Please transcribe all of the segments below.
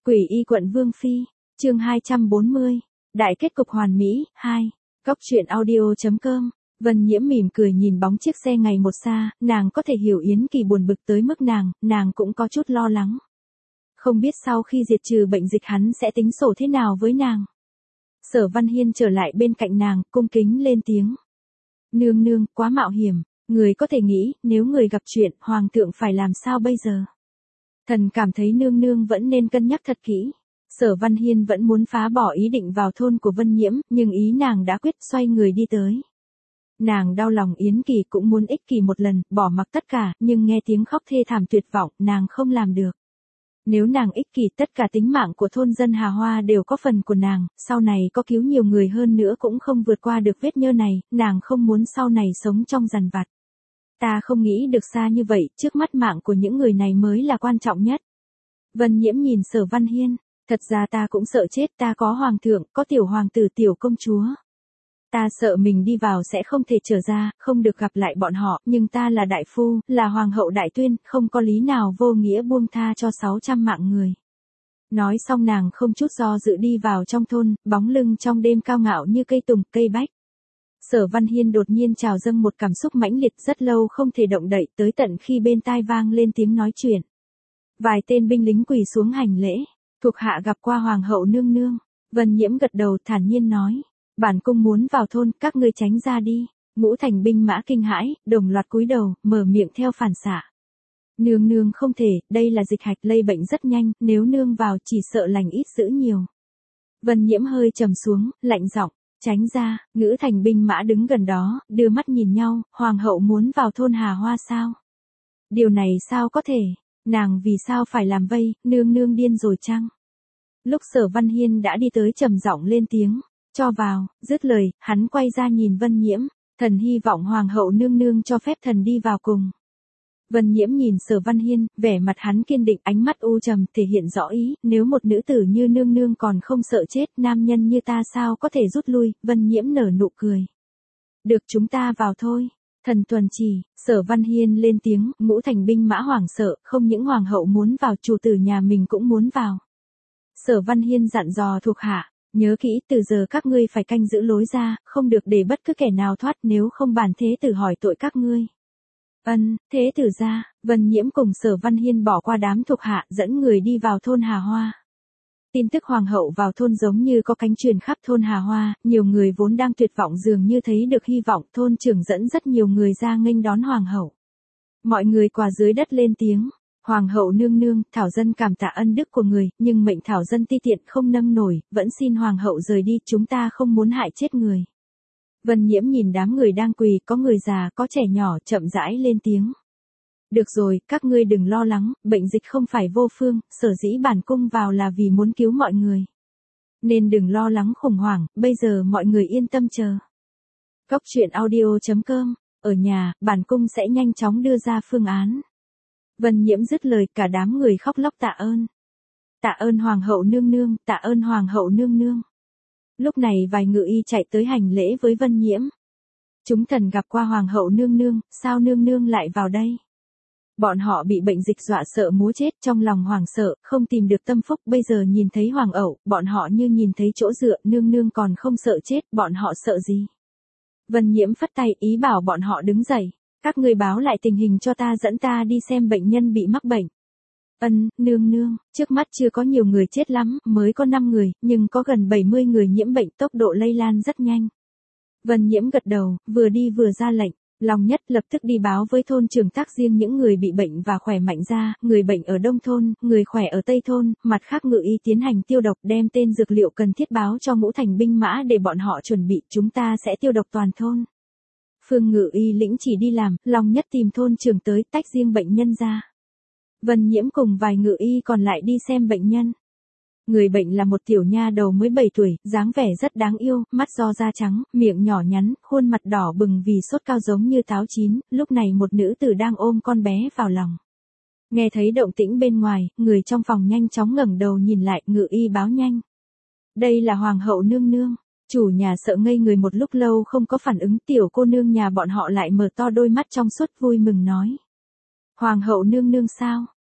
Quỷ y quận Vương Phi, chương 240, đại kết cục hoàn mỹ, 2, Góc truyện audio.com. Vân Nhiễm mỉm cười nhìn bóng chiếc xe ngày một xa, nàng có thể hiểu Yến Kỳ buồn bực tới mức nàng cũng có chút lo lắng. Không biết sau khi diệt trừ bệnh dịch hắn sẽ tính sổ thế nào với nàng. Sở Văn Hiên trở lại bên cạnh nàng, cung kính lên tiếng. Nương nương, quá mạo hiểm, người có thể nghĩ, nếu người gặp chuyện, hoàng thượng phải làm sao bây giờ? Thần cảm thấy nương nương vẫn nên cân nhắc thật kỹ. Sở Văn Hiên vẫn muốn phá bỏ ý định vào thôn của Vân Nhiễm, nhưng ý nàng đã quyết, xoay người đi tới. Nàng đau lòng Yến Kỳ, cũng muốn ích kỷ một lần, bỏ mặc tất cả, nhưng nghe tiếng khóc thê thảm tuyệt vọng, nàng không làm được. Nếu nàng ích kỷ, tất cả tính mạng của thôn dân Hà Hoa đều có phần của nàng, sau này có cứu nhiều người hơn nữa cũng không vượt qua được vết nhơ này, nàng không muốn sau này sống trong dằn vặt. Ta không nghĩ được xa như vậy, trước mắt mạng của những người này mới là quan trọng nhất. Vân Nhiễm nhìn Sở Văn Hiên, thật ra ta cũng sợ chết, ta có hoàng thượng, có tiểu hoàng tử tiểu công chúa. Ta sợ mình đi vào sẽ không thể trở ra, không được gặp lại bọn họ, nhưng ta là đại phu, là hoàng hậu đại tuyên, không có lý nào vô nghĩa buông tha cho 600 mạng người. Nói xong nàng không chút do dự đi vào trong thôn, bóng lưng trong đêm cao ngạo như cây tùng, cây bách. Sở Văn Hiên đột nhiên trào dâng một cảm xúc mãnh liệt, rất lâu không thể động đậy, tới tận khi bên tai vang lên tiếng nói chuyện. Vài tên binh lính quỳ xuống hành lễ, thuộc hạ gặp qua hoàng hậu nương nương. Vân Nhiễm gật đầu thản nhiên nói, bản cung muốn vào thôn, các ngươi tránh ra đi. Ngũ thành binh mã kinh hãi, đồng loạt cúi đầu, mở miệng theo phản xạ. Nương nương không thể, đây là dịch hạch lây bệnh rất nhanh, nếu nương vào chỉ sợ lành ít dữ nhiều. Vân Nhiễm hơi trầm xuống, lạnh giọng, tránh ra. Ngũ thành binh mã đứng gần đó, đưa mắt nhìn nhau, hoàng hậu muốn vào thôn Hà Hoa sao? Điều này sao có thể, nàng vì sao phải làm vây, nương nương điên rồi chăng? Lúc Sở Văn Hiên đã đi tới trầm giọng lên tiếng, cho vào, dứt lời, hắn quay ra nhìn Vân Nhiễm, thần hy vọng hoàng hậu nương nương cho phép thần đi vào cùng. Vân Nhiễm nhìn Sở Văn Hiên, vẻ mặt hắn kiên định, ánh mắt u trầm, thể hiện rõ ý, nếu một nữ tử như nương nương còn không sợ chết, nam nhân như ta sao có thể rút lui. Vân Nhiễm nở nụ cười. Được, chúng ta vào thôi. Thần tuần chỉ. Sở Văn Hiên lên tiếng, ngũ thành binh mã hoảng sợ, không những hoàng hậu muốn vào, chủ tử nhà mình cũng muốn vào. Sở Văn Hiên dặn dò thuộc hạ, nhớ kỹ, từ giờ các ngươi phải canh giữ lối ra, không được để bất cứ kẻ nào thoát, nếu không bản thế tử hỏi tội các ngươi. Thế tử ra. Vân Nhiễm cùng Sở Văn Hiên bỏ qua đám thuộc hạ, dẫn người đi vào thôn Hà Hoa. Tin tức hoàng hậu vào thôn giống như có cánh truyền khắp thôn Hà Hoa, nhiều người vốn đang tuyệt vọng dường như thấy được hy vọng, thôn trưởng dẫn rất nhiều người ra nghênh đón hoàng hậu. Mọi người quỳ dưới đất lên tiếng, hoàng hậu nương nương, thảo dân cảm tạ ân đức của người, nhưng mệnh thảo dân ti tiện không nâng nổi, vẫn xin hoàng hậu rời đi, chúng ta không muốn hại chết người. Vân Nhiễm nhìn đám người đang quỳ, có người già, có trẻ nhỏ, chậm rãi lên tiếng. Được rồi, các ngươi đừng lo lắng, bệnh dịch không phải vô phương, sở dĩ bản cung vào là vì muốn cứu mọi người. Nên đừng lo lắng khủng hoảng, bây giờ mọi người yên tâm chờ. Góc truyện audio.com, ở nhà, bản cung sẽ nhanh chóng đưa ra phương án. Vân Nhiễm dứt lời, cả đám người khóc lóc tạ ơn. Tạ ơn hoàng hậu nương nương, tạ ơn hoàng hậu nương nương. Lúc này vài ngự y chạy tới hành lễ với Vân Nhiễm. Chúng thần gặp qua hoàng hậu nương nương, sao nương nương lại vào đây? Bọn họ bị bệnh dịch dọa sợ múa chết, trong lòng hoảng sợ, không tìm được tâm phúc, bây giờ nhìn thấy hoàng ẩu, bọn họ như nhìn thấy chỗ dựa, nương nương còn không sợ chết, bọn họ sợ gì? Vân Nhiễm phất tay, ý bảo bọn họ đứng dậy, các ngươi báo lại tình hình cho ta, dẫn ta đi xem bệnh nhân bị mắc bệnh. Nương nương, trước mắt chưa có nhiều người chết lắm, mới có 5 người, nhưng có gần 70 người nhiễm bệnh, tốc độ lây lan rất nhanh. Vân Nhiễm gật đầu, vừa đi vừa ra lệnh, Long Nhất lập tức đi báo với thôn trưởng tác riêng những người bị bệnh và khỏe mạnh ra, người bệnh ở Đông thôn, người khỏe ở Tây thôn, mặt khác ngự y tiến hành tiêu độc, đem tên dược liệu cần thiết báo cho ngũ thành binh mã để bọn họ chuẩn bị, chúng ta sẽ tiêu độc toàn thôn. Phương ngự y lĩnh chỉ đi làm, Long Nhất tìm thôn trưởng tới, tách riêng bệnh nhân ra. Vân Nhiễm cùng vài ngự y còn lại đi xem bệnh nhân. Người bệnh là một tiểu nha đầu mới 7 tuổi, dáng vẻ rất đáng yêu, mắt do da trắng, miệng nhỏ nhắn, khuôn mặt đỏ bừng vì sốt cao giống như táo chín, lúc này một nữ tử đang ôm con bé vào lòng. Nghe thấy động tĩnh bên ngoài, người trong phòng nhanh chóng ngẩng đầu nhìn lại, ngự y báo nhanh. Đây là hoàng hậu nương nương. Chủ nhà sợ ngây người một lúc lâu không có phản ứng, tiểu cô nương nhà bọn họ lại mở to đôi mắt trong suốt vui mừng nói. Hoàng hậu nương nương sao?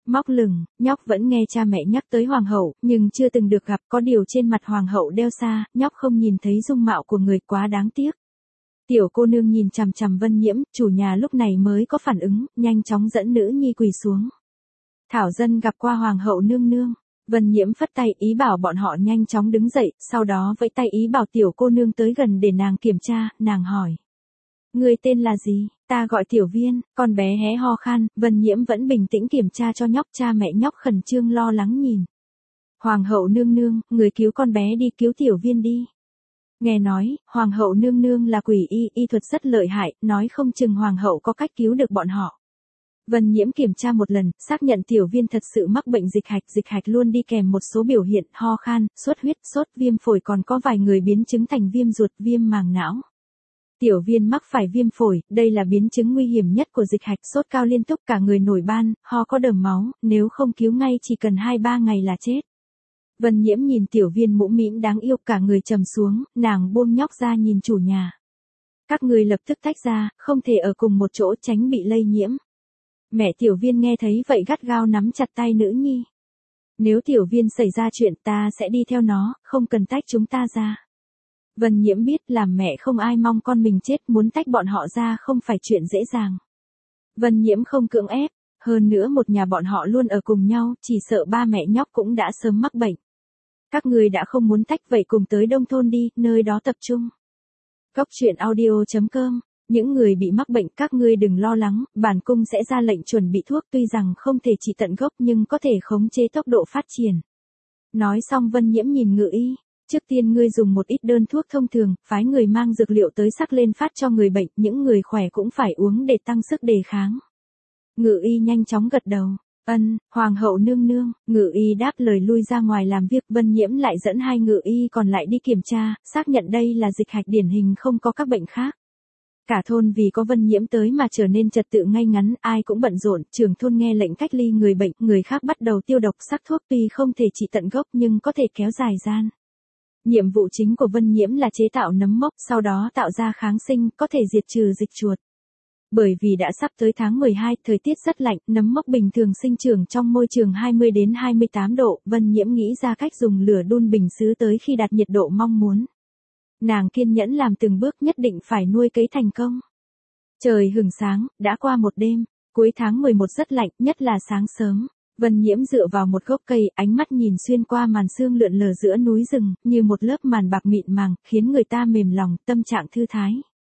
Móc lửng, nhóc vẫn nghe cha mẹ nhắc tới hoàng hậu, nhưng chưa từng được gặp, có điều trên mặt hoàng hậu đeo xa, nhóc không nhìn thấy dung mạo của người, quá đáng tiếc. Tiểu cô nương nhìn chằm chằm Vân Nhiễm, chủ nhà lúc này mới có phản ứng, nhanh chóng dẫn nữ nhi quỳ xuống. Thảo dân gặp qua hoàng hậu nương nương. Vân Nhiễm phất tay ý bảo bọn họ nhanh chóng đứng dậy, sau đó vẫy tay ý bảo tiểu cô nương tới gần để nàng kiểm tra, nàng hỏi. Người tên là gì? Ta gọi Tiểu Viên. Con bé hé ho khan, Vân Nhiễm vẫn bình tĩnh kiểm tra cho nhóc, cha mẹ nhóc khẩn trương lo lắng nhìn. Hoàng hậu nương nương, người cứu con bé đi, cứu Tiểu Viên đi. Nghe nói, hoàng hậu nương nương là quỷ y thuật rất lợi hại, nói không chừng hoàng hậu có cách cứu được bọn họ. Vân Nhiễm kiểm tra một lần, xác nhận Tiểu Viên thật sự mắc bệnh dịch hạch luôn đi kèm một số biểu hiện ho khan, xuất huyết, sốt, viêm phổi, còn có vài người biến chứng thành viêm ruột, viêm màng não. Tiểu Viên mắc phải viêm phổi, đây là biến chứng nguy hiểm nhất của dịch hạch, sốt cao liên tục, cả người nổi ban, ho có đờm máu, nếu không cứu ngay chỉ cần 2-3 ngày là chết. Vân Nhiễm nhìn Tiểu Viên mũm mĩm đáng yêu, cả người trầm xuống, nàng buông nhóc ra nhìn chủ nhà. Các người lập tức tách ra, không thể ở cùng một chỗ tránh bị lây nhiễm. Mẹ Tiểu Viên nghe thấy vậy gắt gao nắm chặt tay nữ nhi. Nếu Tiểu Viên xảy ra chuyện ta sẽ đi theo nó, không cần tách chúng ta ra. Vân Nhiễm biết làm mẹ không ai mong con mình chết, muốn tách bọn họ ra không phải chuyện dễ dàng. Vân Nhiễm không cưỡng ép, hơn nữa một nhà bọn họ luôn ở cùng nhau, chỉ sợ ba mẹ nhóc cũng đã sớm mắc bệnh. Các người đã không muốn tách vậy cùng tới Đông Thôn đi, nơi đó tập trung. Coctruyện.audio.com. Những người bị mắc bệnh các ngươi đừng lo lắng, bản cung sẽ ra lệnh chuẩn bị thuốc, tuy rằng không thể trị tận gốc nhưng có thể khống chế tốc độ phát triển. Nói xong Vân Nhiễm nhìn Ngự Y. Trước tiên ngươi dùng một ít đơn thuốc thông thường, phái người mang dược liệu tới sắc lên phát cho người bệnh, những người khỏe cũng phải uống để tăng sức đề kháng. Ngự Y nhanh chóng gật đầu. Ân, hoàng hậu nương nương. Ngự Y đáp lời lui ra ngoài làm việc. Vân Nhiễm lại dẫn 2 ngự y còn lại đi kiểm tra, xác nhận đây là dịch hạch điển hình, không có các bệnh khác. Cả thôn vì có Vân Nhiễm tới mà trở nên trật tự ngay ngắn, ai cũng bận rộn, trưởng thôn nghe lệnh cách ly người bệnh, người khác bắt đầu tiêu độc sắc thuốc, tuy không thể trị tận gốc nhưng có thể kéo dài gian. Nhiệm vụ chính của Vân Nhiễm là chế tạo nấm mốc, sau đó tạo ra kháng sinh, có thể diệt trừ dịch chuột. Bởi vì đã sắp tới tháng 12, thời tiết rất lạnh, nấm mốc bình thường sinh trưởng trong môi trường 20 đến 28 độ, Vân Nhiễm nghĩ ra cách dùng lửa đun bình sứ tới khi đạt nhiệt độ mong muốn. Nàng kiên nhẫn làm từng bước, nhất định phải nuôi cấy thành công. Trời hửng sáng, đã qua một đêm, cuối tháng 11 rất lạnh, nhất là sáng sớm. Vân Nhiễm dựa vào một gốc cây, ánh mắt nhìn xuyên qua màn sương lượn lờ giữa núi rừng, như một lớp màn bạc mịn màng, khiến người ta mềm lòng, tâm trạng thư thái.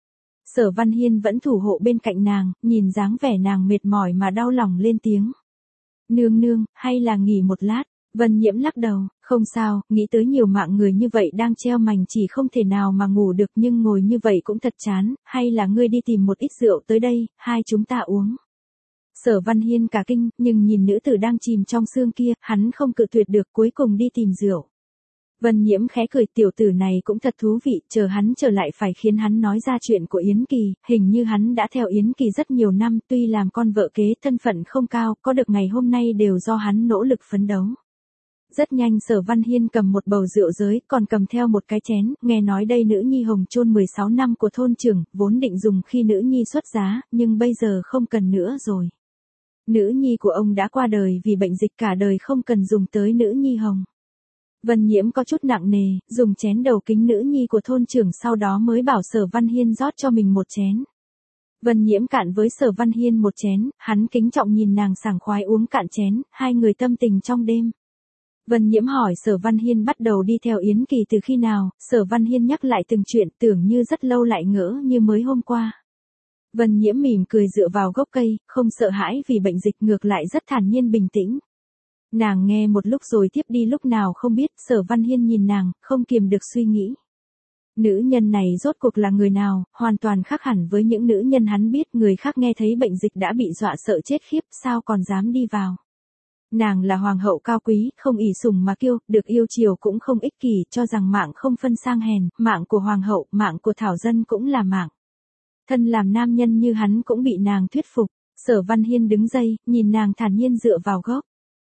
Sở Văn Hiên vẫn thủ hộ bên cạnh nàng, nhìn dáng vẻ nàng mệt mỏi mà đau lòng lên tiếng. Nương nương, hay là nghỉ một lát? Vân Nhiễm lắc đầu, không sao, nghĩ tới nhiều mạng người như vậy đang treo mành chỉ không thể nào mà ngủ được, nhưng ngồi như vậy cũng thật chán, hay là ngươi đi tìm một ít rượu tới đây, hai chúng ta uống. Sở Văn Hiên cả kinh, nhưng nhìn nữ tử đang chìm trong sương kia, hắn không cự tuyệt được, cuối cùng đi tìm rượu. Vân Nhiễm khẽ cười, tiểu tử này cũng thật thú vị, chờ hắn trở lại phải khiến hắn nói ra chuyện của Yến Kỳ, hình như hắn đã theo Yến Kỳ rất nhiều năm, tuy làm con vợ kế thân phận không cao, có được ngày hôm nay đều do hắn nỗ lực phấn đấu. Rất nhanh Sở Văn Hiên cầm một bầu rượu giới, còn cầm theo một cái chén, nghe nói đây nữ nhi hồng chôn 16 năm của thôn trưởng, vốn định dùng khi nữ nhi xuất giá, nhưng bây giờ không cần nữa rồi. Nữ nhi của ông đã qua đời vì bệnh dịch, cả đời không cần dùng tới nữ nhi hồng. Vân Nhiễm có chút nặng nề, dùng chén đầu kính nữ nhi của thôn trưởng, sau đó mới bảo Sở Văn Hiên rót cho mình một chén. Vân Nhiễm cạn với Sở Văn Hiên một chén, hắn kính trọng nhìn nàng sảng khoái uống cạn chén, hai người tâm tình trong đêm. Vân Nhiễm hỏi Sở Văn Hiên bắt đầu đi theo Yến Kỳ từ khi nào, Sở Văn Hiên nhắc lại từng chuyện, tưởng như rất lâu lại ngỡ như mới hôm qua. Vân Nhiễm mỉm cười dựa vào gốc cây, không sợ hãi vì bệnh dịch, ngược lại rất thản nhiên bình tĩnh. Nàng nghe một lúc rồi tiếp đi lúc nào không biết. Sở Văn Hiên nhìn nàng, không kiềm được suy nghĩ. Nữ nhân này rốt cuộc là người nào, hoàn toàn khác hẳn với những nữ nhân hắn biết, người khác nghe thấy bệnh dịch đã bị dọa sợ chết khiếp, sao còn dám đi vào. Nàng là hoàng hậu cao quý, không ỷ sủng mà kiêu, được yêu chiều cũng không ích kỷ, cho rằng mạng không phân sang hèn, mạng của hoàng hậu, mạng của thảo dân cũng là mạng. Thân làm nam nhân như hắn cũng bị nàng thuyết phục. Sở Văn Hiên đứng dậy, nhìn nàng thản nhiên dựa vào gốc.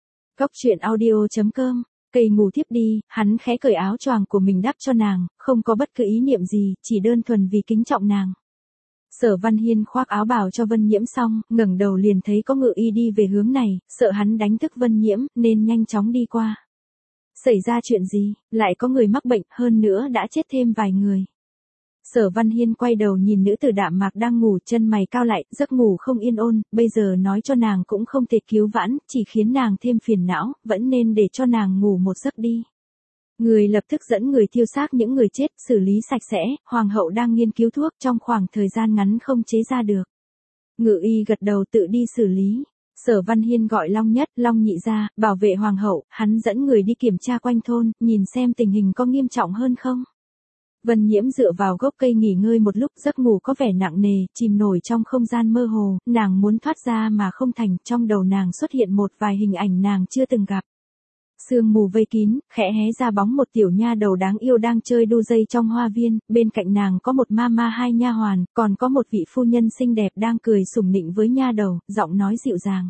Coctruyện.audio.com. Cây ngủ tiếp đi, hắn khẽ cởi áo choàng của mình đắp cho nàng, không có bất cứ ý niệm gì, chỉ đơn thuần vì kính trọng nàng. Sở Văn Hiên khoác áo bào cho Vân Nhiễm xong, ngẩng đầu liền thấy có ngự y đi về hướng này, sợ hắn đánh thức Vân Nhiễm, nên nhanh chóng đi qua. Xảy ra chuyện gì, lại có người mắc bệnh, hơn nữa đã chết thêm vài người. Sở Văn Hiên quay đầu nhìn nữ tử đạm mạc đang ngủ, chân mày cao lại, giấc ngủ không yên ổn, bây giờ nói cho nàng cũng không thể cứu vãn, chỉ khiến nàng thêm phiền não, vẫn nên để cho nàng ngủ một giấc đi. Người lập tức dẫn người thiêu xác những người chết, xử lý sạch sẽ, hoàng hậu đang nghiên cứu thuốc trong khoảng thời gian ngắn không chế ra được. Ngự y gật đầu tự đi xử lý. Sở Văn Hiên gọi Long Nhất, Long Nhị ra, bảo vệ hoàng hậu, hắn dẫn người đi kiểm tra quanh thôn, nhìn xem tình hình có nghiêm trọng hơn không. Vân Nhiễm dựa vào gốc cây nghỉ ngơi một lúc, giấc ngủ có vẻ nặng nề, chìm nổi trong không gian mơ hồ, nàng muốn thoát ra mà không thành, trong đầu nàng xuất hiện một vài hình ảnh nàng chưa từng gặp. Sương mù vây kín, khẽ hé ra bóng một tiểu nha đầu đáng yêu đang chơi đu dây trong hoa viên, bên cạnh nàng có một mama hai nha hoàn, còn có một vị phu nhân xinh đẹp đang cười sủng nịnh với nha đầu, giọng nói dịu dàng.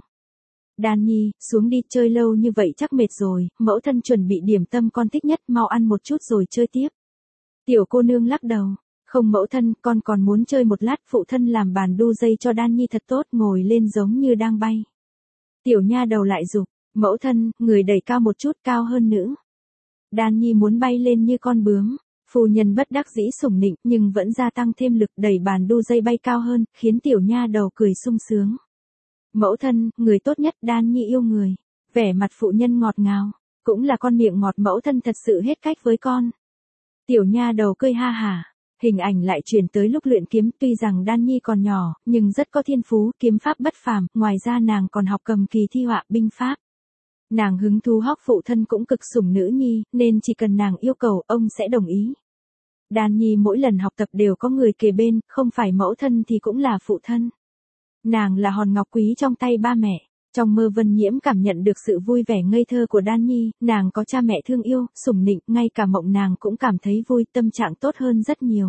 Đan Nhi, xuống đi, chơi lâu như vậy chắc mệt rồi, mẫu thân chuẩn bị điểm tâm con thích nhất, mau ăn một chút rồi chơi tiếp. Tiểu cô nương lắc đầu, không mẫu thân, con còn muốn chơi một lát, phụ thân làm bàn đu dây cho Đan Nhi thật tốt, ngồi lên giống như đang bay. Tiểu nha đầu lại giục, mẫu thân, người đẩy cao một chút, cao hơn nữa. Đan Nhi muốn bay lên như con bướm. Phu nhân bất đắc dĩ sủng nịnh, nhưng vẫn gia tăng thêm lực đẩy bàn đu dây bay cao hơn, khiến tiểu nha đầu cười sung sướng. Mẫu thân, người tốt nhất, Đan Nhi yêu người. Vẻ mặt phụ nhân ngọt ngào, cũng là con miệng ngọt, mẫu thân thật sự hết cách với con. Tiểu nha đầu cười ha hả. Hình ảnh lại chuyển tới lúc luyện kiếm, tuy rằng Đan Nhi còn nhỏ, nhưng rất có thiên phú, kiếm pháp bất phàm, ngoài ra nàng còn học cầm kỳ thi họa binh pháp. Nàng hứng thú hóc phụ thân cũng cực sủng nữ nhi, nên chỉ cần nàng yêu cầu, ông sẽ đồng ý. Đan Nhi mỗi lần học tập đều có người kề bên, không phải mẫu thân thì cũng là phụ thân. Nàng là hòn ngọc quý trong tay ba mẹ. Trong mơ Vân Nhiễm cảm nhận được sự vui vẻ ngây thơ của Đan Nhi, nàng có cha mẹ thương yêu, sủng nịnh, ngay cả mộng nàng cũng cảm thấy vui, tâm trạng tốt hơn rất nhiều.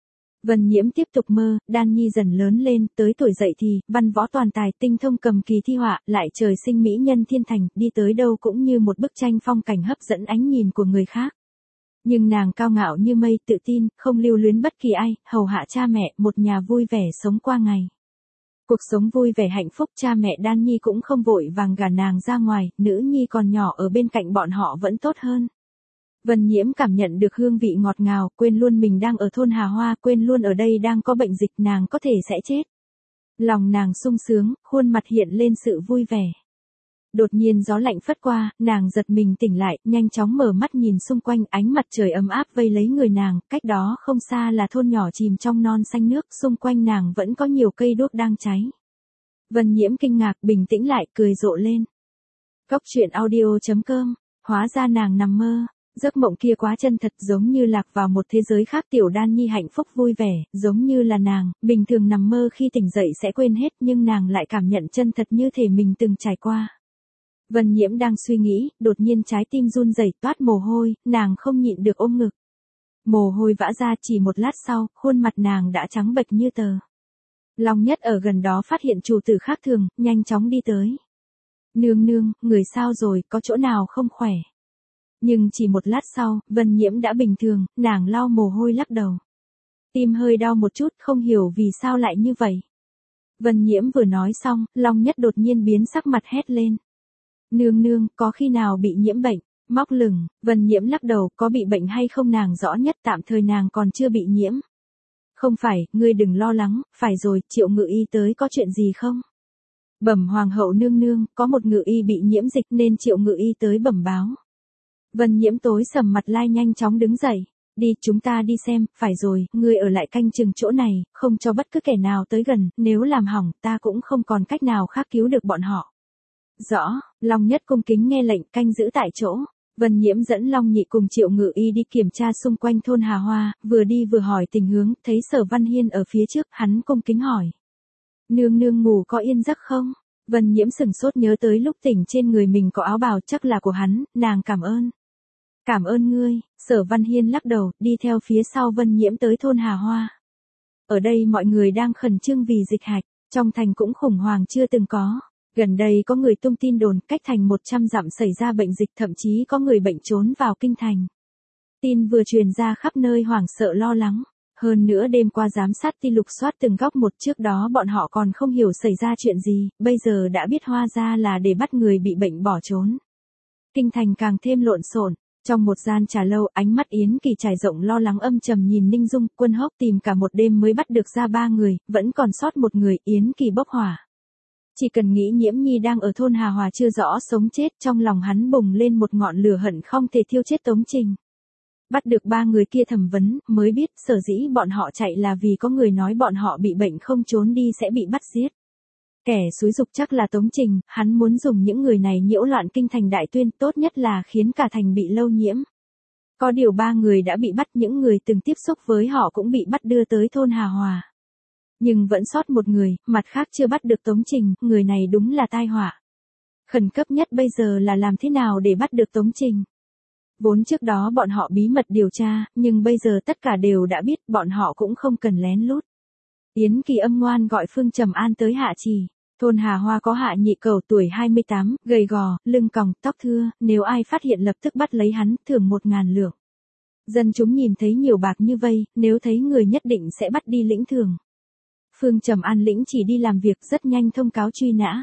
Vân Nhiễm tiếp tục mơ, Đan Nhi dần lớn lên, tới tuổi dậy thì, văn võ toàn tài, tinh thông cầm kỳ thi họa, lại trời sinh mỹ nhân thiên thành, đi tới đâu cũng như một bức tranh phong cảnh hấp dẫn ánh nhìn của người khác. Nhưng nàng cao ngạo như mây, tự tin, không lưu luyến bất kỳ ai, hầu hạ cha mẹ, một nhà vui vẻ sống qua ngày. Cuộc sống vui vẻ hạnh phúc, cha mẹ Đan Nhi cũng không vội vàng gả nàng ra ngoài, nữ nhi còn nhỏ ở bên cạnh bọn họ vẫn tốt hơn. Vân Nhiễm cảm nhận được hương vị ngọt ngào, quên luôn mình đang ở thôn Hà Hoa, quên luôn ở đây đang có bệnh dịch, nàng có thể sẽ chết. Lòng nàng sung sướng, khuôn mặt hiện lên sự vui vẻ. Đột nhiên gió lạnh phất qua, nàng giật mình tỉnh lại, nhanh chóng mở mắt nhìn xung quanh, ánh mặt trời ấm áp vây lấy người nàng, cách đó không xa là thôn nhỏ chìm trong non xanh nước, xung quanh nàng vẫn có nhiều cây đuốc đang cháy. Vân Nhiễm kinh ngạc, bình tĩnh lại, cười rộ lên. Cốc truyện audio.com, hóa ra nàng nằm mơ. Giấc mộng kia quá chân thật, giống như lạc vào một thế giới khác. Tiểu Đan Nhi hạnh phúc vui vẻ, giống như là nàng, bình thường nằm mơ khi tỉnh dậy sẽ quên hết, nhưng nàng lại cảm nhận chân thật như thể mình từng trải qua. Vân Nhiễm đang suy nghĩ, đột nhiên trái tim run rẩy, toát mồ hôi, nàng không nhịn được ôm ngực. Mồ hôi vã ra, chỉ một lát sau, khuôn mặt nàng đã trắng bệch như tờ. Long Nhất ở gần đó phát hiện chủ tử khác thường, nhanh chóng đi tới. Nương nương, người sao rồi, có chỗ nào không khỏe? Nhưng chỉ một lát sau, Vân Nhiễm đã bình thường, nàng lau mồ hôi lắc đầu. Tim hơi đau một chút, không hiểu vì sao lại như vậy. Vân Nhiễm vừa nói xong, Long Nhất đột nhiên biến sắc mặt hét lên. Nương nương, có khi nào bị nhiễm bệnh? Móc lửng, Vân Nhiễm lắc đầu, có bị bệnh hay không nàng rõ nhất, tạm thời nàng còn chưa bị nhiễm. Không phải, ngươi đừng lo lắng, phải rồi, Triệu ngự y tới có chuyện gì không? Bẩm hoàng hậu nương nương, có một ngự y bị nhiễm dịch nên Triệu ngự y tới bẩm báo. Vân Nhiễm tối sầm mặt lai nhanh chóng đứng dậy. Đi, chúng ta đi xem, phải rồi, ngươi ở lại canh chừng chỗ này, không cho bất cứ kẻ nào tới gần, nếu làm hỏng, ta cũng không còn cách nào khác cứu được bọn họ. Rõ, Long Nhất cung kính nghe lệnh, canh giữ tại chỗ. Vân Nhiễm dẫn Long Nhị cùng Triệu ngự y đi kiểm tra xung quanh thôn Hà Hoa, vừa đi vừa hỏi tình hướng, thấy Sở Văn Hiên ở phía trước, hắn cung kính hỏi. Nương nương ngủ có yên giấc không? Vân Nhiễm sừng sốt nhớ tới lúc tỉnh trên người mình có áo bào chắc là của hắn, nàng cảm ơn. Cảm ơn ngươi, Sở Văn Hiên lắc đầu, đi theo phía sau Vân Nhiễm tới thôn Hà Hoa. Ở đây mọi người đang khẩn trương vì dịch hạch, trong thành cũng khủng hoảng chưa từng có. Gần đây có người tung tin đồn cách thành 100 dặm xảy ra bệnh dịch, thậm chí có người bệnh trốn vào kinh thành. Tin vừa truyền ra khắp nơi hoảng sợ lo lắng. Hơn nữa đêm qua giám sát ti lục soát từng góc một, trước đó bọn họ còn không hiểu xảy ra chuyện gì, bây giờ đã biết hóa ra là để bắt người bị bệnh bỏ trốn. Kinh thành càng thêm lộn xộn. Trong một gian trà lâu, ánh mắt Yến Kỳ trải rộng lo lắng âm trầm nhìn Ninh Dung. Quân Hốc tìm cả một đêm mới bắt được ra 3 người, vẫn còn sót một người. Yến Kỳ bốc hỏa. Chỉ cần nghĩ Nhiễm Nhi đang ở thôn Hà Hòa chưa rõ sống chết, trong lòng hắn bùng lên một ngọn lửa hận không thể thiêu chết Tống Trình. Bắt được 3 người kia thẩm vấn, mới biết sở dĩ bọn họ chạy là vì có người nói bọn họ bị bệnh không trốn đi sẽ bị bắt giết. Kẻ xúi giục chắc là Tống Trình, hắn muốn dùng những người này nhiễu loạn kinh thành Đại Tuyên, tốt nhất là khiến cả thành bị lâu nhiễm. Có điều 3 người đã bị bắt, những người từng tiếp xúc với họ cũng bị bắt đưa tới thôn Hà Hòa. Nhưng vẫn sót một người, mặt khác chưa bắt được Tống Trình, người này đúng là tai họa. Khẩn cấp nhất bây giờ là làm thế nào để bắt được Tống Trình. Vốn trước đó bọn họ bí mật điều tra, nhưng bây giờ tất cả đều đã biết, bọn họ cũng không cần lén lút. Yến Kỳ âm ngoan gọi Phương Trầm An tới Hạ Trì. Thôn Hà Hoa có Hạ Nhị Cẩu tuổi 28, gầy gò, lưng còng, tóc thưa, nếu ai phát hiện lập tức bắt lấy hắn, thưởng 1.000 lượng. Dân chúng nhìn thấy nhiều bạc như vây, nếu thấy người nhất định sẽ bắt đi lĩnh thưởng. Phương Trầm An lĩnh chỉ đi làm việc, rất nhanh thông cáo truy nã.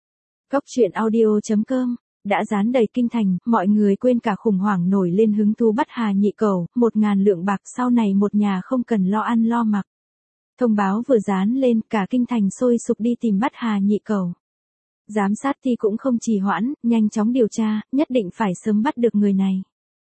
Cốc truyện audio.com đã dán đầy kinh thành, mọi người quên cả khủng hoảng nổi lên hứng thú bắt Hà Nhị Cẩu, 1.000 lượng bạc, sau này một nhà không cần lo ăn lo mặc. Thông báo vừa dán lên, cả kinh thành sôi sục đi tìm bắt Hà Nhị Cẩu. Giám sát thi cũng không trì hoãn, nhanh chóng điều tra, nhất định phải sớm bắt được người này.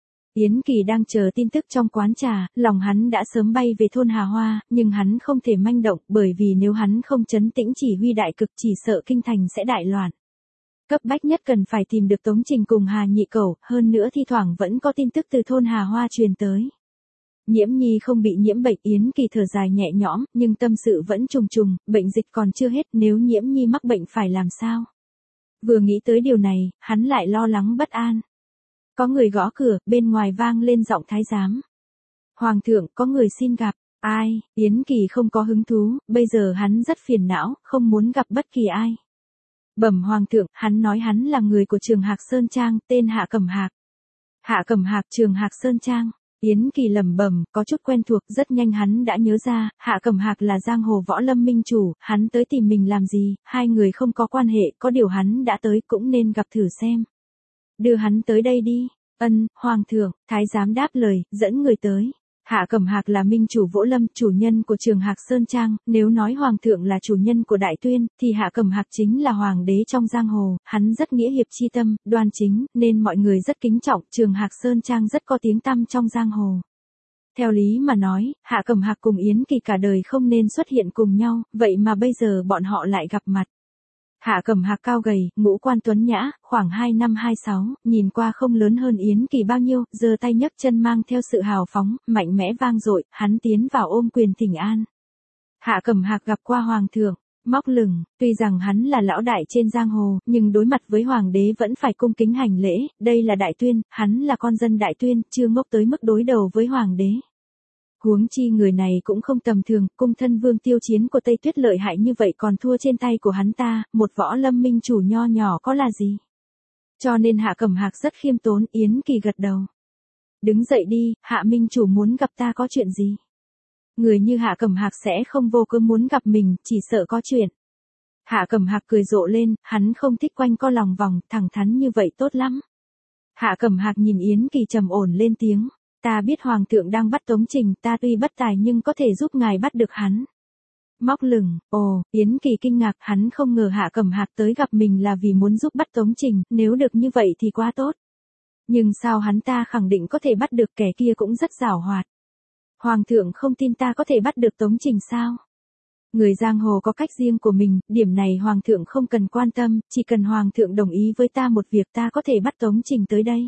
Yến Kỳ đang chờ tin tức trong quán trà, lòng hắn đã sớm bay về thôn Hà Hoa, nhưng hắn không thể manh động, bởi vì nếu hắn không trấn tĩnh chỉ huy đại cực chỉ sợ kinh thành sẽ đại loạn. Cấp bách nhất cần phải tìm được Tống Trình cùng Hà Nhị Cẩu, hơn nữa thi thoảng vẫn có tin tức từ thôn Hà Hoa truyền tới. Nhiễm Nhi không bị nhiễm bệnh, Yến Kỳ thở dài nhẹ nhõm, nhưng tâm sự vẫn trùng trùng, bệnh dịch còn chưa hết, nếu Nhiễm Nhi mắc bệnh phải làm sao? Vừa nghĩ tới điều này, hắn lại lo lắng bất an. Có người gõ cửa, bên ngoài vang lên giọng thái giám. Hoàng thượng, có người xin gặp. Ai? Yến Kỳ không có hứng thú, bây giờ hắn rất phiền não, không muốn gặp bất kỳ ai. Bẩm Hoàng thượng, hắn nói hắn là người của Trường Hạc Sơn Trang, tên Hạ Cẩm Hạc. Hạ Cẩm Hạc, Trường Hạc Sơn Trang. Yến Kỳ lẩm bẩm, có chút quen thuộc, rất nhanh hắn đã nhớ ra, Hạ Cẩm Hạc là giang hồ võ lâm minh chủ, hắn tới tìm mình làm gì, hai người không có quan hệ, có điều hắn đã tới cũng nên gặp thử xem. Đưa hắn tới đây đi. Ân, Hoàng thượng, thái giám đáp lời, dẫn người tới. Hạ Cẩm Hạc là minh chủ võ lâm, chủ nhân của Trường Hạc Sơn Trang, nếu nói Hoàng thượng là chủ nhân của Đại Tuyên, thì Hạ Cẩm Hạc chính là Hoàng đế trong giang hồ, hắn rất nghĩa hiệp chi tâm, đoan chính, nên mọi người rất kính trọng, Trường Hạc Sơn Trang rất có tiếng tăm trong giang hồ. Theo lý mà nói, Hạ Cẩm Hạc cùng Yến Kỳ cả đời không nên xuất hiện cùng nhau, vậy mà bây giờ bọn họ lại gặp mặt. Hạ Cẩm Hạc cao gầy, ngũ quan tuấn nhã, khoảng 2'26", nhìn qua không lớn hơn Yến Kỳ bao nhiêu, giơ tay nhấc chân mang theo sự hào phóng, mạnh mẽ vang dội, hắn tiến vào ôm quyền thỉnh an. Hạ Cẩm Hạc gặp qua Hoàng thượng, móc lửng, tuy rằng hắn là lão đại trên giang hồ, nhưng đối mặt với Hoàng đế vẫn phải cung kính hành lễ, đây là Đại Tuyên, hắn là con dân Đại Tuyên, chưa ngốc tới mức đối đầu với Hoàng đế. Huống chi người này cũng không tầm thường, cung thân vương Tiêu Chiến của Tây Tuyết lợi hại như vậy còn thua trên tay của hắn ta, một võ lâm minh chủ nho nhỏ có là gì. Cho nên Hạ Cẩm Hạc rất khiêm tốn, Yến Kỳ gật đầu. Đứng dậy đi, Hạ minh chủ muốn gặp ta có chuyện gì? Người như Hạ Cẩm Hạc sẽ không vô cớ muốn gặp mình, chỉ sợ có chuyện. Hạ Cẩm Hạc cười rộ lên, hắn không thích quanh co lòng vòng, thẳng thắn như vậy tốt lắm. Hạ Cẩm Hạc nhìn Yến Kỳ trầm ổn lên tiếng. Ta biết Hoàng thượng đang bắt Tống Trình, ta tuy bất tài nhưng có thể giúp ngài bắt được hắn. Móc lửng, ồ, Yến Kỳ kinh ngạc, hắn không ngờ Hạ Cẩm Hạc tới gặp mình là vì muốn giúp bắt Tống Trình, nếu được như vậy thì quá tốt. Nhưng sao hắn ta khẳng định có thể bắt được, kẻ kia cũng rất giảo hoạt. Hoàng thượng không tin ta có thể bắt được Tống Trình sao? Người giang hồ có cách riêng của mình, điểm này Hoàng thượng không cần quan tâm, chỉ cần Hoàng thượng đồng ý với ta một việc ta có thể bắt Tống Trình tới đây.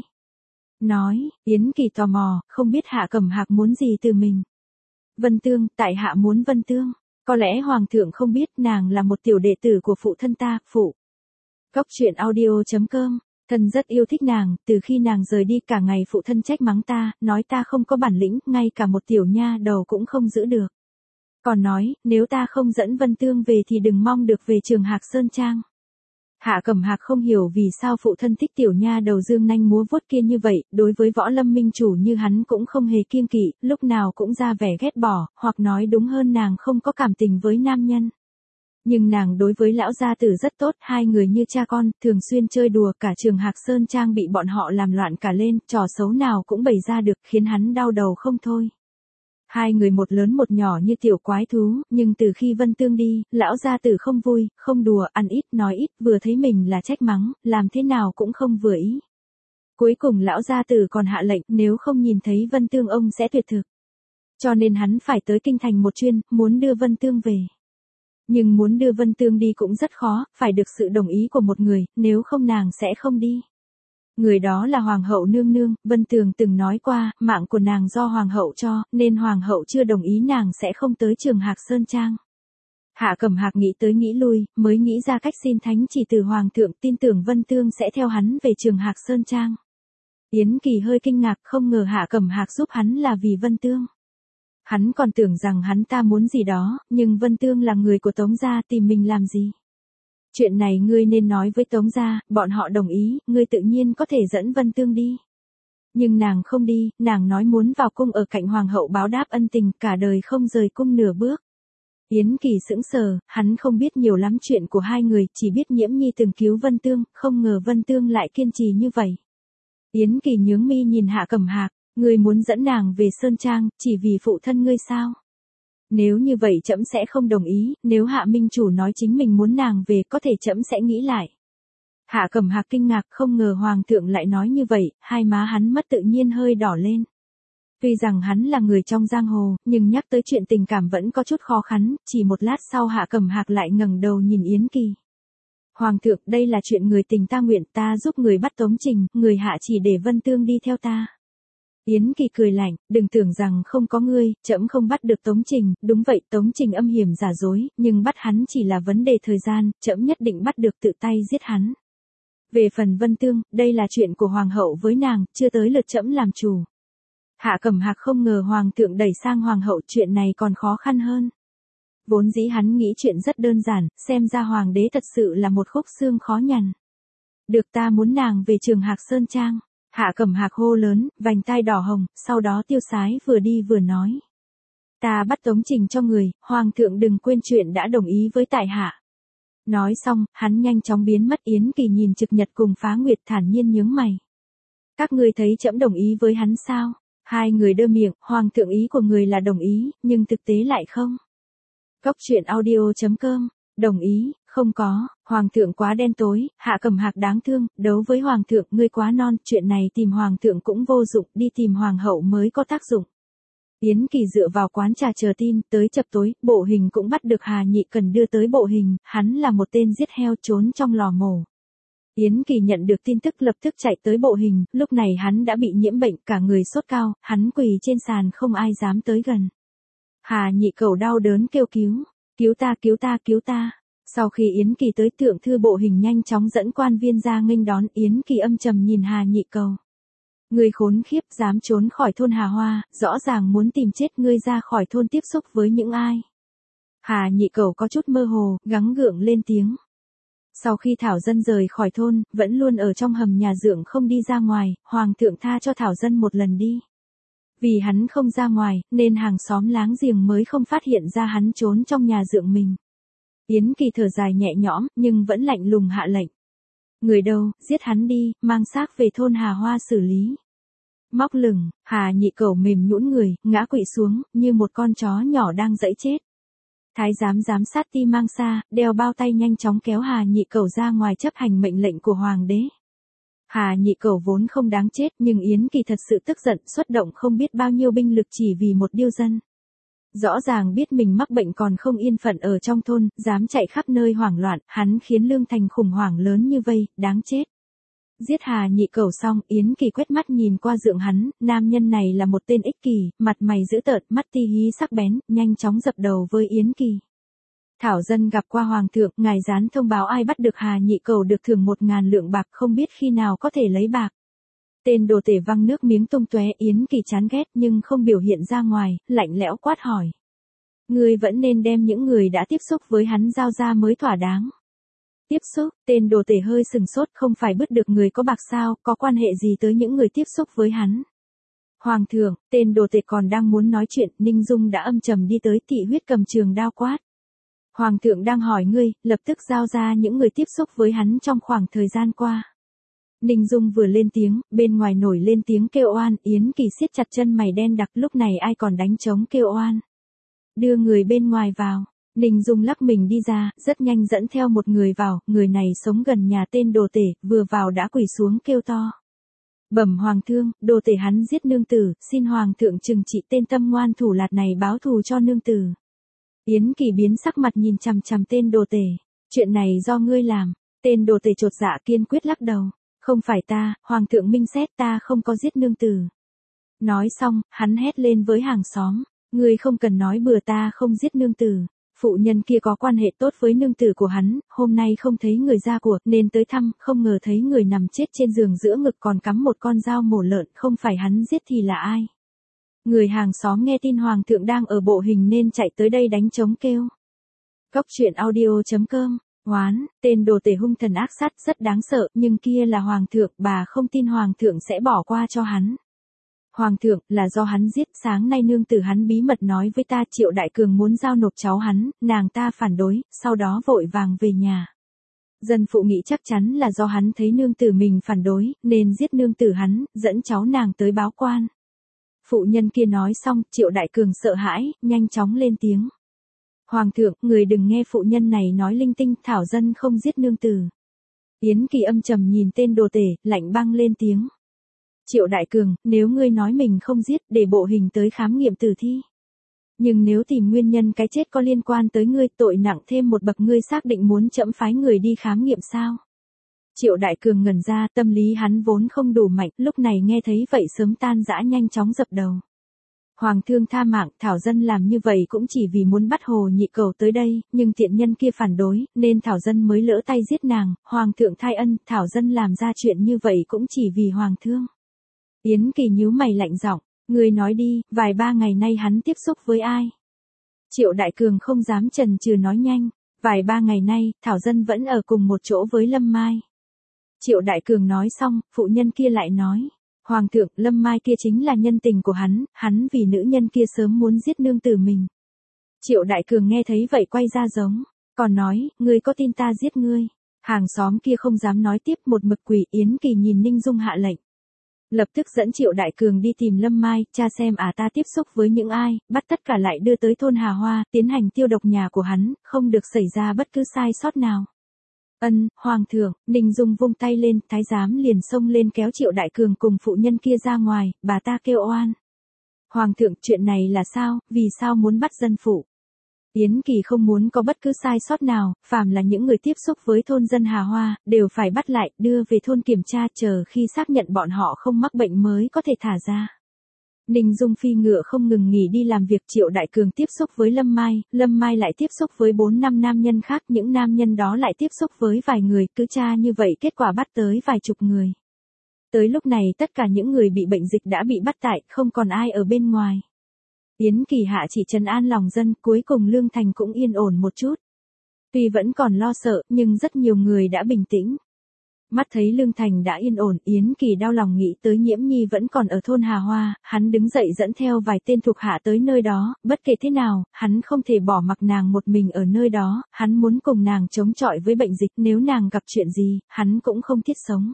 Nói, Yến Kỳ tò mò, không biết Hạ Cẩm Hạc muốn gì từ mình. Vân Tương, tại hạ muốn Vân Tương. Có lẽ Hoàng thượng không biết nàng là một tiểu đệ tử của phụ thân ta, phụ. Cốc truyện audio.com, thân rất yêu thích nàng, từ khi nàng rời đi cả ngày phụ thân trách mắng ta, nói ta không có bản lĩnh, ngay cả một tiểu nha đầu cũng không giữ được. Còn nói, nếu ta không dẫn Vân Tương về thì đừng mong được về Trường Hạc Sơn Trang. Hạ Cẩm Hạc không hiểu vì sao phụ thân thích tiểu nha đầu dương nanh múa vuốt kia như vậy, đối với võ lâm minh chủ như hắn cũng không hề kiêng kỵ, lúc nào cũng ra vẻ ghét bỏ, hoặc nói đúng hơn nàng không có cảm tình với nam nhân. Nhưng nàng đối với lão gia tử rất tốt, hai người như cha con, thường xuyên chơi đùa, cả trường Hạc Sơn Trang bị bọn họ làm loạn cả lên, trò xấu nào cũng bày ra được, khiến hắn đau đầu không thôi. Hai người một lớn một nhỏ như tiểu quái thú, nhưng từ khi Vân Tương đi, lão gia tử không vui, không đùa, ăn ít, nói ít, vừa thấy mình là trách mắng, làm thế nào cũng không vừa ý. Cuối cùng lão gia tử còn hạ lệnh, nếu không nhìn thấy Vân Tương ông sẽ tuyệt thực. Cho nên hắn phải tới kinh thành một chuyên, muốn đưa Vân Tương về. Nhưng muốn đưa Vân Tương đi cũng rất khó, phải được sự đồng ý của một người, nếu không nàng sẽ không đi. Người đó là Hoàng hậu nương nương, Vân Tường từng nói qua, mạng của nàng do Hoàng hậu cho, nên Hoàng hậu chưa đồng ý nàng sẽ không tới trường Hạc Sơn Trang. Hạ Cẩm Hạc nghĩ tới nghĩ lui, mới nghĩ ra cách xin thánh chỉ từ Hoàng thượng, tin tưởng Vân Tương sẽ theo hắn về trường Hạc Sơn Trang. Yến Kỳ hơi kinh ngạc, không ngờ Hạ Cẩm Hạc giúp hắn là vì Vân Tương. Hắn còn tưởng rằng hắn ta muốn gì đó, nhưng Vân Tương là người của Tống gia, tìm mình làm gì? Chuyện này ngươi nên nói với Tống gia, bọn họ đồng ý, ngươi tự nhiên có thể dẫn Vân Tương đi. Nhưng nàng không đi, nàng nói muốn vào cung ở cạnh Hoàng hậu báo đáp ân tình, cả đời không rời cung nửa bước. Yến Kỳ sững sờ, hắn không biết nhiều lắm chuyện của hai người, chỉ biết Nhiễm Nhi từng cứu Vân Tương, không ngờ Vân Tương lại kiên trì như vậy. Yến Kỳ nhướng mi nhìn Hạ Cẩm Hạc, ngươi muốn dẫn nàng về Sơn Trang, chỉ vì phụ thân ngươi sao? Nếu như vậy trẫm sẽ không đồng ý, nếu Hạ Minh Chủ nói chính mình muốn nàng về, có thể trẫm sẽ nghĩ lại. Hạ Cẩm Hạc kinh ngạc, không ngờ Hoàng thượng lại nói như vậy, hai má hắn mất tự nhiên hơi đỏ lên. Tuy rằng hắn là người trong giang hồ, nhưng nhắc tới chuyện tình cảm vẫn có chút khó khăn, chỉ một lát sau Hạ Cẩm Hạc lại ngẩng đầu nhìn Yến Kỳ. Hoàng thượng, đây là chuyện người tình ta nguyện, ta giúp người bắt Tống Trình, người hạ chỉ để Vân Tương đi theo ta. Yến Kỳ cười lạnh, đừng tưởng rằng không có ngươi, trẫm không bắt được Tống Trình, đúng vậy, Tống Trình âm hiểm giả dối, nhưng bắt hắn chỉ là vấn đề thời gian, trẫm nhất định bắt được, tự tay giết hắn. Về phần Vân Tương, đây là chuyện của Hoàng hậu với nàng, chưa tới lượt trẫm làm chủ. Hạ Cẩm Hạc không ngờ Hoàng thượng đẩy sang Hoàng hậu, chuyện này còn khó khăn hơn. Vốn dĩ hắn nghĩ chuyện rất đơn giản, xem ra Hoàng đế thật sự là một khúc xương khó nhằn. Được, ta muốn nàng về trường Hạc Sơn Trang. Hạ Cẩm Hạc hô lớn, vành tai đỏ hồng, sau đó tiêu sái vừa đi vừa nói. Ta bắt Tống Trình cho người, Hoàng thượng đừng quên chuyện đã đồng ý với tại hạ. Nói xong, hắn nhanh chóng biến mất. Yến Kỳ nhìn Trực Nhật cùng Phá Nguyệt thản nhiên nhướng mày. Các ngươi thấy trẫm đồng ý với hắn sao? Hai người đơ miệng, Hoàng thượng ý của người là đồng ý, nhưng thực tế lại không. Góc truyện audio.com, đồng ý, không có, Hoàng thượng quá đen tối, Hạ Cẩm Hạc đáng thương, đấu với Hoàng thượng, ngươi quá non, chuyện này tìm Hoàng thượng cũng vô dụng, đi tìm Hoàng hậu mới có tác dụng. Yến Kỳ dựa vào quán trà chờ tin, tới chập tối, Bộ Hình cũng bắt được Hà Nhị Cần đưa tới Bộ Hình, hắn là một tên giết heo trốn trong lò mổ. Yến Kỳ nhận được tin tức lập tức chạy tới Bộ Hình, lúc này hắn đã bị nhiễm bệnh, cả người sốt cao, hắn quỳ trên sàn không ai dám tới gần. Hà Nhị Cẩu đau đớn kêu cứu, cứu ta cứu ta cứu ta. Sau khi Yến Kỳ tới, Thượng thư Bộ Hình nhanh chóng dẫn quan viên ra nghênh đón. Yến Kỳ âm trầm nhìn Hà Nhị Cẩu. Ngươi khốn khiếp, dám trốn khỏi thôn Hà Hoa, rõ ràng muốn tìm chết, ngươi ra khỏi thôn tiếp xúc với những ai? Hà Nhị Cẩu có chút mơ hồ, gắng gượng lên tiếng. Sau khi Thảo Dân rời khỏi thôn, vẫn luôn ở trong hầm nhà dượng không đi ra ngoài, Hoàng thượng tha cho Thảo Dân một lần đi. Vì hắn không ra ngoài, nên hàng xóm láng giềng mới không phát hiện ra hắn trốn trong nhà dượng mình. Yến Kỳ thở dài nhẹ nhõm, nhưng vẫn lạnh lùng hạ lệnh. Người đâu, giết hắn đi, mang xác về thôn Hà Hoa xử lý. Móc lửng, Hà Nhị Cẩu mềm nhũn người, ngã quỵ xuống, như một con chó nhỏ đang dẫy chết. Thái giám giám sát Ti Mang Sa, đeo bao tay nhanh chóng kéo Hà Nhị Cẩu ra ngoài chấp hành mệnh lệnh của Hoàng đế. Hà Nhị Cẩu vốn không đáng chết, nhưng Yến Kỳ thật sự tức giận, xuất động không biết bao nhiêu binh lực chỉ vì một điêu dân. Rõ ràng biết mình mắc bệnh còn không yên phận ở trong thôn, dám chạy khắp nơi hoảng loạn, hắn khiến Lương Thành khủng hoảng lớn như vây, đáng chết. Giết Hà Nhị Cẩu xong, Yến Kỳ quét mắt nhìn qua dượng hắn, nam nhân này là một tên ích kỷ, mặt mày dữ tợn, mắt ti hí sắc bén, nhanh chóng dập đầu với Yến Kỳ. Thảo Dân gặp qua Hoàng thượng, ngài gián thông báo ai bắt được Hà Nhị Cẩu được thưởng 1.000 lượng bạc, không biết khi nào có thể lấy bạc. Tên đồ tể văng nước miếng tung tóe. Yến Kỳ chán ghét nhưng không biểu hiện ra ngoài, lạnh lẽo quát hỏi. Ngươi vẫn nên đem những người đã tiếp xúc với hắn giao ra mới thỏa đáng. Tiếp xúc, tên đồ tể hơi sừng sốt, không phải bứt được người có bạc sao, có quan hệ gì tới những người tiếp xúc với hắn. Hoàng thượng, tên đồ tể còn đang muốn nói chuyện, Ninh Dung đã âm trầm đi tới, Thị Huyết cầm trường đao quát. Hoàng thượng đang hỏi ngươi, lập tức giao ra những người tiếp xúc với hắn trong khoảng thời gian qua. Ninh Dung vừa lên tiếng, bên ngoài nổi lên tiếng kêu oan, Yến Kỳ siết chặt chân mày đen đặc, lúc này ai còn đánh trống kêu oan. Đưa người bên ngoài vào. Ninh Dung lắc mình đi ra, rất nhanh dẫn theo một người vào, người này sống gần nhà tên đồ tể, vừa vào đã quỳ xuống kêu to. Bẩm hoàng thương, đồ tể hắn giết nương tử, xin hoàng thượng trừng trị tên tâm ngoan thủ lạt này báo thù cho nương tử. Yến Kỳ biến sắc mặt nhìn chằm chằm tên đồ tể. Chuyện này do ngươi làm. Tên đồ tể chột dạ kiên quyết lắc đầu. Không phải ta, hoàng thượng minh xét, ta không có giết nương tử. Nói xong, hắn hét lên với hàng xóm. Ngươi không cần nói bừa, ta không giết nương tử. Phụ nhân kia có quan hệ tốt với nương tử của hắn, hôm nay không thấy người ra của, nên tới thăm, không ngờ thấy người nằm chết trên giường, giữa ngực còn cắm một con dao mổ lợn, không phải hắn giết thì là ai? Người hàng xóm nghe tin hoàng thượng đang ở bộ hình nên chạy tới đây đánh trống kêu. Cóc truyện audio.com, oán, tên đồ tể hung thần ác sát rất đáng sợ, nhưng kia là hoàng thượng, bà không tin hoàng thượng sẽ bỏ qua cho hắn. Hoàng thượng, là do hắn giết, sáng nay nương tử hắn bí mật nói với ta Triệu Đại Cường muốn giao nộp cháu hắn, nàng ta phản đối, sau đó vội vàng về nhà. Dân phụ nghĩ chắc chắn là do hắn thấy nương tử mình phản đối, nên giết nương tử hắn, dẫn cháu nàng tới báo quan. Phụ nhân kia nói xong, Triệu Đại Cường sợ hãi, nhanh chóng lên tiếng. Hoàng thượng, người đừng nghe phụ nhân này nói linh tinh, thảo dân không giết nương tử. Yến Kỳ âm trầm nhìn tên đồ tể, lạnh băng lên tiếng. Triệu Đại Cường, nếu ngươi nói mình không giết, để bộ hình tới khám nghiệm tử thi. Nhưng nếu tìm nguyên nhân cái chết có liên quan tới ngươi, tội nặng thêm một bậc, ngươi xác định muốn trẫm phái người đi khám nghiệm sao? Triệu Đại Cường ngẩn ra, tâm lý hắn vốn không đủ mạnh, lúc này nghe thấy vậy sớm tan rã, nhanh chóng dập đầu. Hoàng thương tha mạng, thảo dân làm như vậy cũng chỉ vì muốn bắt Hồ Nhị Cầu tới đây, nhưng tiện nhân kia phản đối, nên thảo dân mới lỡ tay giết nàng, hoàng thượng thai ân, thảo dân làm ra chuyện như vậy cũng chỉ vì hoàng thương. Yến Kỳ nhíu mày lạnh giọng, ngươi nói đi, vài ba ngày nay hắn tiếp xúc với ai? Triệu Đại Cường không dám chần chừ nói nhanh, vài ba ngày nay, thảo dân vẫn ở cùng một chỗ với Lâm Mai. Triệu Đại Cường nói xong, phụ nhân kia lại nói, hoàng thượng, Lâm Mai kia chính là nhân tình của hắn vì nữ nhân kia sớm muốn giết nương tử mình. Triệu Đại Cường nghe thấy vậy quay ra giống, còn nói, ngươi có tin ta giết ngươi? Hàng xóm kia không dám nói tiếp, một mực quỳ. Yến Kỳ nhìn Ninh Dung hạ lệnh. Lập tức dẫn Triệu Đại Cường đi tìm Lâm Mai, tra xem ta tiếp xúc với những ai, bắt tất cả lại đưa tới thôn Hà Hoa, tiến hành tiêu độc nhà của hắn, không được xảy ra bất cứ sai sót nào. Ân, hoàng thượng. Ninh Dung vung tay lên, thái giám liền xông lên kéo Triệu Đại Cường cùng phụ nhân kia ra ngoài, bà ta kêu oan. Hoàng thượng, chuyện này là sao, vì sao muốn bắt dân phụ? Yến Kỳ không muốn có bất cứ sai sót nào, phàm là những người tiếp xúc với thôn dân Hà Hoa, đều phải bắt lại, đưa về thôn kiểm tra, chờ khi xác nhận bọn họ không mắc bệnh mới có thể thả ra. Ninh Dung phi ngựa không ngừng nghỉ đi làm việc. Triệu Đại Cường tiếp xúc với Lâm Mai lại tiếp xúc với 4-5 nam nhân khác, những nam nhân đó lại tiếp xúc với vài người, cứ tra như vậy kết quả bắt tới vài chục người. Tới lúc này tất cả những người bị bệnh dịch đã bị bắt tại, không còn ai ở bên ngoài. Yến Kỳ hạ chỉ trấn an lòng dân, cuối cùng Lương Thành cũng yên ổn một chút. Tuy vẫn còn lo sợ, nhưng rất nhiều người đã bình tĩnh. Mắt thấy Lương Thành đã yên ổn, Yến Kỳ đau lòng nghĩ tới Nhiễm Nhi vẫn còn ở thôn Hà Hoa, hắn đứng dậy dẫn theo vài tên thuộc hạ tới nơi đó, bất kể thế nào, hắn không thể bỏ mặc nàng một mình ở nơi đó, hắn muốn cùng nàng chống chọi với bệnh dịch, nếu nàng gặp chuyện gì, hắn cũng không thiết sống.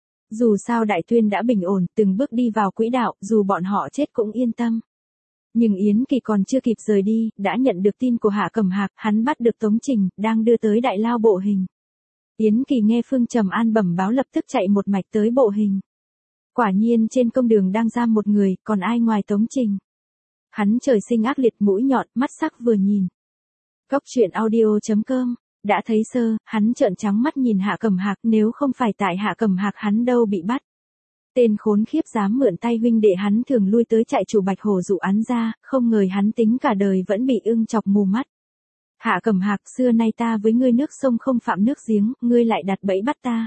Dù sao Đại Tuyên đã bình ổn, từng bước đi vào quỹ đạo, dù bọn họ chết cũng yên tâm. Nhưng Yến Kỳ còn chưa kịp rời đi, đã nhận được tin của Hạ Cẩm Hạc, hắn bắt được Tống Trình, đang đưa tới Đại Lao bộ hình. Yến Kỳ nghe Phương Trầm An bẩm báo lập tức chạy một mạch tới bộ hình. Quả nhiên trên công đường đang giam một người, còn ai ngoài Tống Trình. Hắn trời sinh ác liệt, mũi nhọn, mắt sắc vừa nhìn. Cóc truyện audio.com, đã thấy sơ, hắn trợn trắng mắt nhìn Hạ Cẩm Hạc, nếu không phải tại Hạ Cẩm Hạc hắn đâu bị bắt. Tên khốn khiếp dám mượn tay huynh đệ hắn thường lui tới trại chủ Bạch Hổ dụ án ra, không ngờ hắn tính cả đời vẫn bị ưng chọc mù mắt. Hạ Cẩm Hạc, xưa nay ta với ngươi nước sông không phạm nước giếng, ngươi lại đặt bẫy bắt ta.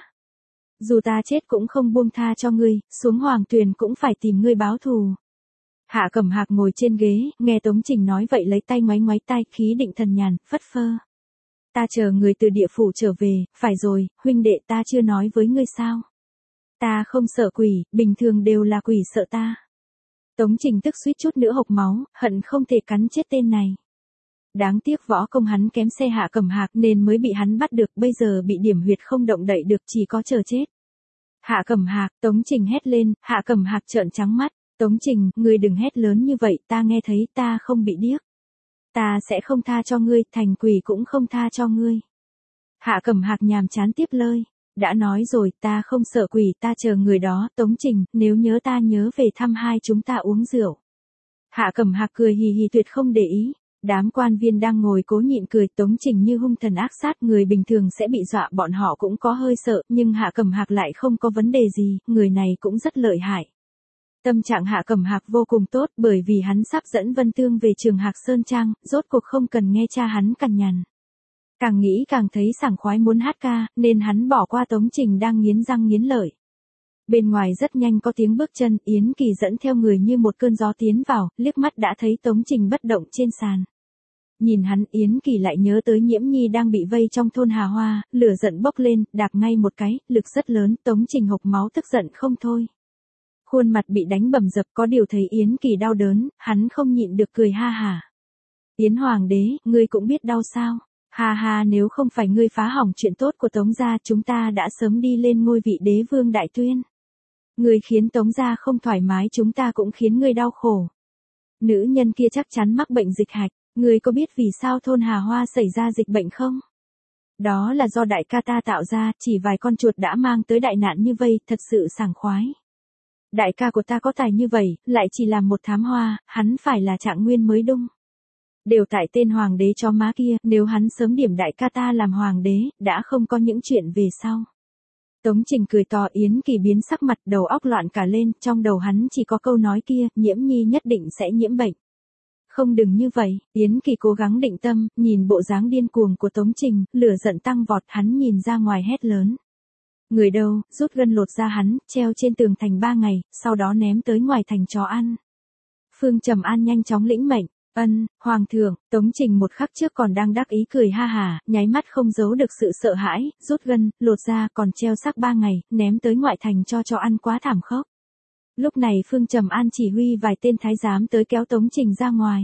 Dù ta chết cũng không buông tha cho ngươi, xuống Hoàng Tuyền cũng phải tìm ngươi báo thù. Hạ Cẩm Hạc ngồi trên ghế, nghe Tống Trình nói vậy lấy tay ngoáy ngoáy tai, khí định thần nhàn, phất phơ. Ta chờ người từ địa phủ trở về, phải rồi, huynh đệ ta chưa nói với ngươi sao. Ta không sợ quỷ, bình thường đều là quỷ sợ ta. Tống Trình tức suýt chút nữa hộc máu, hận không thể cắn chết tên này. Đáng tiếc võ công hắn kém xe Hạ Cẩm Hạc nên mới bị hắn bắt được, bây giờ bị điểm huyệt không động đậy được, chỉ có chờ chết. Hạ Cẩm Hạc, Tống Trình hét lên, Hạ Cẩm Hạc trợn trắng mắt, Tống Trình, ngươi đừng hét lớn như vậy, ta nghe thấy, ta không bị điếc. Ta sẽ không tha cho ngươi, thành quỷ cũng không tha cho ngươi. Hạ Cẩm Hạc nhàm chán tiếp lời, đã nói rồi, ta không sợ quỷ, ta chờ người đó, Tống Trình, nếu nhớ ta nhớ về thăm hai chúng ta uống rượu. Hạ Cẩm Hạc cười hì hì tuyệt không để ý. Đám quan viên đang ngồi cố nhịn cười, Tống Trình như hung thần ác sát, người bình thường sẽ bị dọa, bọn họ cũng có hơi sợ, nhưng Hạ Cẩm Hạc lại không có vấn đề gì, người này cũng rất lợi hại. Tâm trạng Hạ Cẩm Hạc vô cùng tốt, bởi vì hắn sắp dẫn Vân Tương về trường Hạc Sơn Trang, rốt cuộc không cần nghe cha hắn cằn nhằn. Càng nghĩ càng thấy sảng khoái muốn hát ca, nên hắn bỏ qua Tống Trình đang nghiến răng nghiến lợi. Bên ngoài rất nhanh có tiếng bước chân, Yến Kỳ dẫn theo người như một cơn gió tiến vào, liếc mắt đã thấy Tống Trình bất động trên sàn. Nhìn hắn, Yến Kỳ lại nhớ tới Nhiễm Nhi đang bị vây trong thôn Hà Hoa, lửa giận bốc lên, đạp ngay một cái, lực rất lớn, Tống Trình hộc máu tức giận không thôi. Khuôn mặt bị đánh bầm dập, có điều thấy Yến Kỳ đau đớn, hắn không nhịn được cười ha hả. Yến Hoàng đế, ngươi cũng biết đau sao? Ha ha, nếu không phải ngươi phá hỏng chuyện tốt của Tống gia, chúng ta đã sớm đi lên ngôi vị đế vương đại tuyên. Ngươi khiến Tống gia không thoải mái, chúng ta cũng khiến ngươi đau khổ. Nữ nhân kia chắc chắn mắc bệnh dịch hạch, ngươi có biết vì sao thôn Hà Hoa xảy ra dịch bệnh không? Đó là do đại ca ta tạo ra, chỉ vài con chuột đã mang tới đại nạn như vây, thật sự sảng khoái. Đại ca của ta có tài như vậy, lại chỉ làm một thám hoa, hắn phải là Trạng Nguyên mới đúng. Đều tại tên hoàng đế chó má kia, nếu hắn sớm điểm đại ca ta làm hoàng đế, đã không có những chuyện về sau. Tống Trình cười to, Yến Kỳ biến sắc mặt, đầu óc loạn cả lên, trong đầu hắn chỉ có câu nói kia, Nhiễm Nhi nhất định sẽ nhiễm bệnh. Không, đừng như vậy, Yến Kỳ cố gắng định tâm, nhìn bộ dáng điên cuồng của Tống Trình, lửa giận tăng vọt, hắn nhìn ra ngoài hét lớn. Người đâu, rút gân lột ra hắn, treo trên tường thành 3 ngày, sau đó ném tới ngoài thành chó ăn. Phương Trầm An nhanh chóng lĩnh mệnh. Hoàng thượng, Tống Trình một khắc trước còn đang đắc ý cười ha hà, nháy mắt không giấu được sự sợ hãi, rút gân, lột ra, còn treo xác 3 ngày, ném tới ngoại thành cho chó ăn, quá thảm khốc. Lúc này Phương Trầm An chỉ huy vài tên thái giám tới kéo Tống Trình ra ngoài.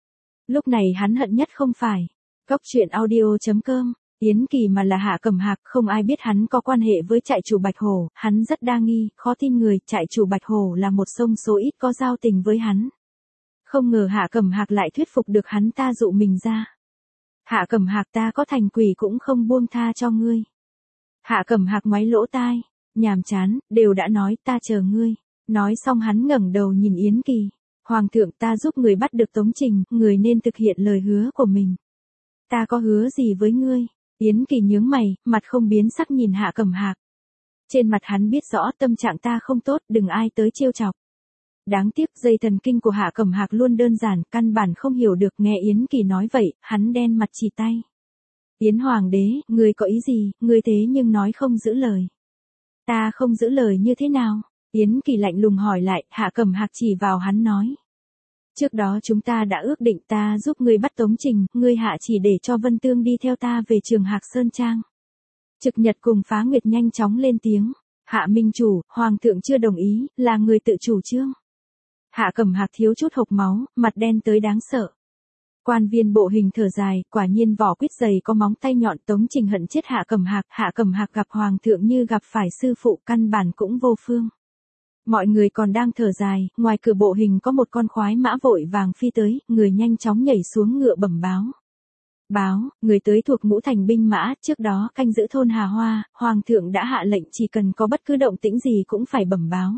Lúc này hắn hận nhất không phải Cóc Truyện Audio.com, Yến Kỳ mà là Hạ Cẩm Hạc, không ai biết hắn có quan hệ với trại chủ Bạch Hổ, hắn rất đa nghi, khó tin người, trại chủ Bạch Hổ là một trong số ít có giao tình với hắn. Không ngờ Hạ Cẩm Hạc lại thuyết phục được hắn ta dụ mình ra. Hạ Cẩm Hạc, ta có thành quỷ cũng không buông tha cho ngươi. Hạ Cẩm Hạc ngoáy lỗ tai, nhàm chán, đều đã nói, ta chờ ngươi. Nói xong hắn ngẩng đầu nhìn Yến Kỳ. Hoàng thượng, ta giúp người bắt được Tống Trình, người nên thực hiện lời hứa của mình. Ta có hứa gì với ngươi? Yến Kỳ nhướng mày, mặt không biến sắc nhìn Hạ Cẩm Hạc. Trên mặt hắn biết rõ tâm trạng ta không tốt, đừng ai tới trêu chọc. Đáng tiếc dây thần kinh của Hạ Cẩm Hạc luôn đơn giản, căn bản không hiểu được, nghe Yến Kỳ nói vậy, hắn đen mặt chỉ tay. Yến Hoàng đế, ngươi có ý gì, ngươi thế nhưng nói không giữ lời. Ta không giữ lời như thế nào? Yến Kỳ lạnh lùng hỏi lại, Hạ Cẩm Hạc chỉ vào hắn nói. Trước đó chúng ta đã ước định, ta giúp ngươi bắt Tống Trình, ngươi hạ chỉ để cho Vân Tương đi theo ta về trường Hạc Sơn Trang. Trực Nhật cùng Phá Nguyệt nhanh chóng lên tiếng. Hạ minh chủ, Hoàng thượng chưa đồng ý, là người tự chủ trương. Hạ Cẩm Hạc thiếu chút hộc máu, mặt đen tới đáng sợ. Quan viên bộ hình thở dài, quả nhiên vỏ quýt dày có móng tay nhọn, Tống Trình hận chết Hạ Cẩm Hạc gặp Hoàng thượng như gặp phải sư phụ, căn bản cũng vô phương. Mọi người còn đang thở dài, ngoài cửa bộ hình có một con khoái mã vội vàng phi tới, người nhanh chóng nhảy xuống ngựa bẩm báo. Báo, người tới thuộc Ngũ Thành binh mã, trước đó canh giữ thôn Hà Hoa, Hoàng thượng đã hạ lệnh chỉ cần có bất cứ động tĩnh gì cũng phải bẩm báo.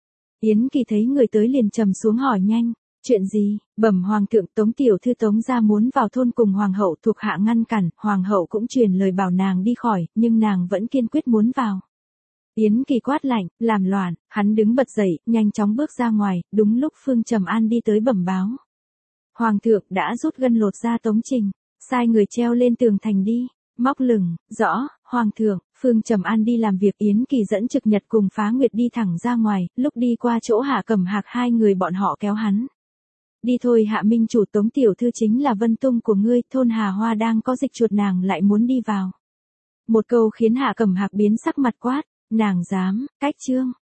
Yến Kỳ thấy người tới liền trầm xuống hỏi nhanh, chuyện gì? Bẩm Hoàng thượng, Tống tiểu thư Tống gia muốn vào thôn cùng Hoàng hậu, thuộc hạ ngăn cản, Hoàng hậu cũng truyền lời bảo nàng đi khỏi, nhưng nàng vẫn kiên quyết muốn vào. Yến Kỳ quát lạnh, làm loạn, hắn đứng bật dậy, nhanh chóng bước ra ngoài, đúng lúc Phương Trầm An đi tới bẩm báo. Hoàng thượng đã rút gân lột ra Tống Trình, sai người treo lên tường thành đi, móc lửng, rõ, Hoàng thượng. Phương Trầm An đi làm việc, Yến Kỳ dẫn Trực Nhật cùng Phá Nguyệt đi thẳng ra ngoài, lúc đi qua chỗ Hạ Cẩm Hạc hai người bọn họ kéo hắn. Đi thôi Hạ Minh chủ, Tống tiểu thư chính là Vân Tung của ngươi, thôn Hà Hoa đang có dịch chuột nàng lại muốn đi vào. Một câu khiến Hạ Cẩm Hạc biến sắc mặt quát, nàng dám, cách Trương.